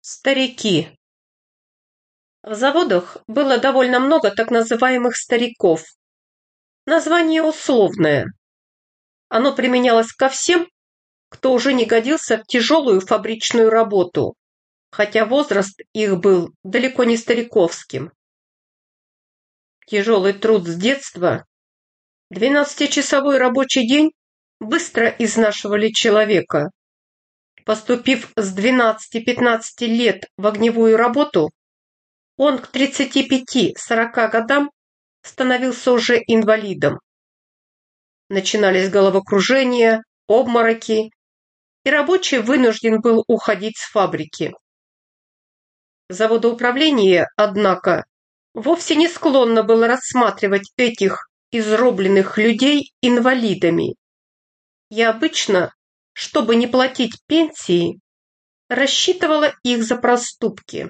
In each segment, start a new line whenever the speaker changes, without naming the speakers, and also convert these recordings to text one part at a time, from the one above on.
Старики. В заводах было довольно много так называемых стариков. Название условное. Оно применялось ко всем, кто уже не годился в тяжелую фабричную работу, хотя возраст их был далеко не стариковским. Тяжелый труд с детства, 12-часовой рабочий день быстро изнашивали человека. Поступив с 12-15 лет в огневую работу, он к 35-40 годам становился уже инвалидом. Начинались головокружения, обмороки, и рабочий вынужден был уходить с фабрики. Заводоуправление, однако, вовсе не склонно было рассматривать этих изробленных людей инвалидами. И обычно, чтобы не платить пенсии, рассчитывала их за проступки.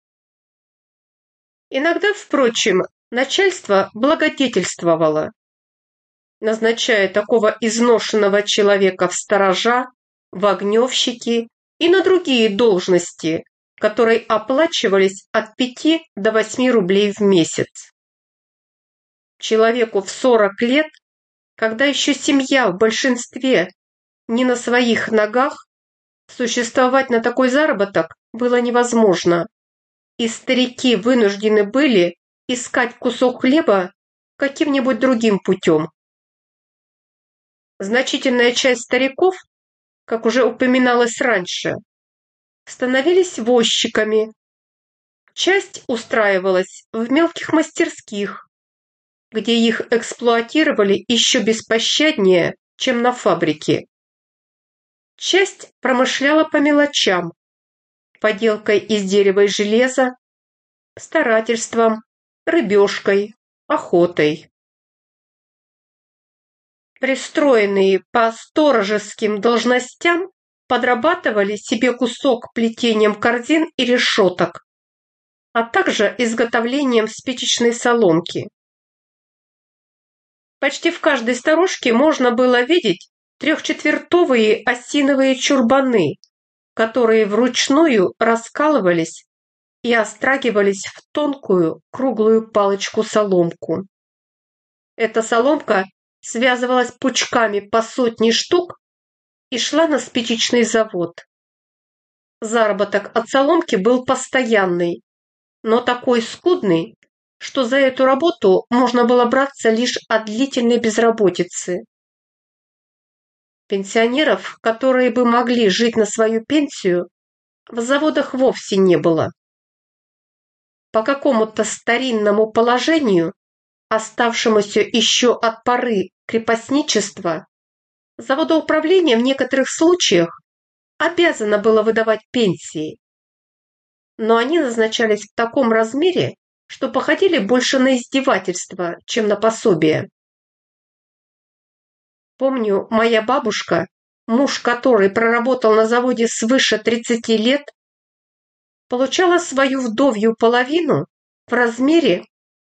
Иногда, впрочем, начальство благодетельствовало, назначая такого изношенного человека в сторожа, в огневщики и на другие должности, которые оплачивались от 5 до 8 рублей в месяц. Человеку в 40 лет, когда еще семья в большинстве не на своих ногах, существовать на такой заработок было невозможно, и старики вынуждены были искать кусок хлеба каким-нибудь другим путем. Значительная часть стариков, как уже упоминалось раньше, становились возчиками. Часть устраивалась в мелких мастерских, где их эксплуатировали еще беспощаднее, чем на фабрике. Часть промышляла по мелочам, поделкой из дерева и железа, старательством, рыбешкой, охотой. Пристроенные по сторожеским должностям подрабатывали себе кусок плетением корзин и решеток, а также изготовлением спичечной соломки. Почти в каждой сторожке можно было видеть трехчетвертовые осиновые чурбаны, которые вручную раскалывались и острагивались в тонкую круглую палочку-соломку. Эта соломка связывалась пучками по 100 штук и шла на спичечный завод. Заработок от соломки был постоянный, но такой скудный, что за эту работу можно было браться лишь от длительной безработицы. Пенсионеров, которые бы могли жить на свою пенсию, в заводах вовсе не было. По какому-то старинному положению, оставшемуся еще от поры крепостничества, заводоуправление в некоторых случаях обязано было выдавать пенсии, но они назначались в таком размере, что походили больше на издевательство, чем на пособие. Помню, моя бабушка, муж которой проработал на заводе свыше 30 лет, получала свою вдовью половину в размере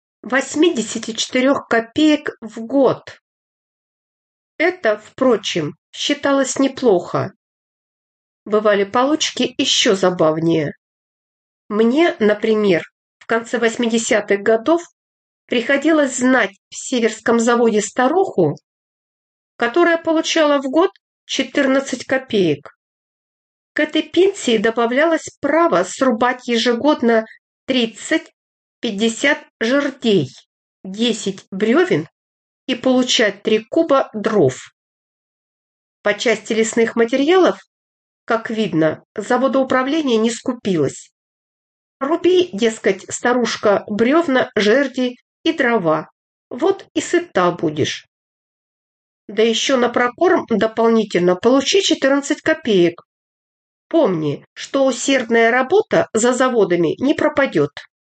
84 копеек в год. Это, впрочем, считалось неплохо. Бывали получки еще забавнее. Мне, например, в конце 80-х годов приходилось знать в Северском заводе старуху, которая получала в год 14 копеек. К этой пенсии добавлялось право срубать ежегодно 30-50 жердей, 10 бревен и получать 3 куба дров. По части лесных материалов, как видно, заводоуправление не скупилось. Руби, дескать, старушка, бревна, жерди и дрова. Вот и сыта будешь. Да еще на прокорм дополнительно получи 14 копеек. Помни, что усердная работа за заводами не пропадет.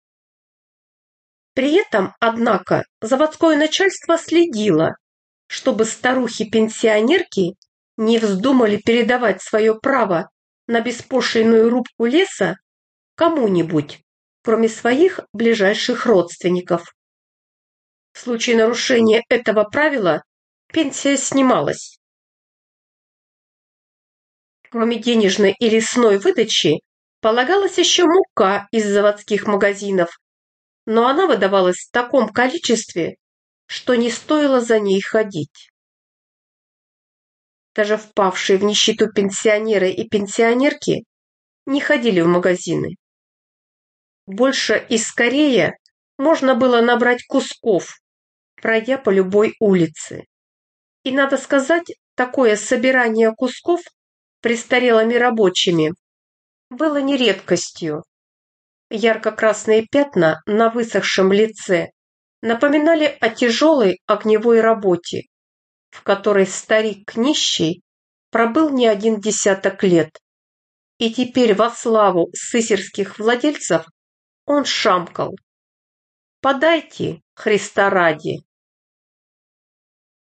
При этом, однако, заводское начальство следило, чтобы старухи-пенсионерки не вздумали передавать свое право на беспошлинную рубку леса кому-нибудь, кроме своих ближайших родственников. В случае нарушения этого правила пенсия снималась. Кроме денежной и лесной выдачи, Полагалась еще мука из заводских магазинов, но она выдавалась в таком количестве, что не стоило за ней ходить. Даже впавшие в нищету пенсионеры и пенсионерки не ходили в магазины. Больше и скорее можно было набрать кусков, пройдя по любой улице. И, надо сказать, такое собирание кусков престарелыми рабочими было не редкостью. Ярко-красные пятна на высохшем лице напоминали о тяжелой огневой работе, в которой старик нищий пробыл не один десяток лет. И теперь во славу сысерских владельцев он шамкал: «Подайте, Христа ради!»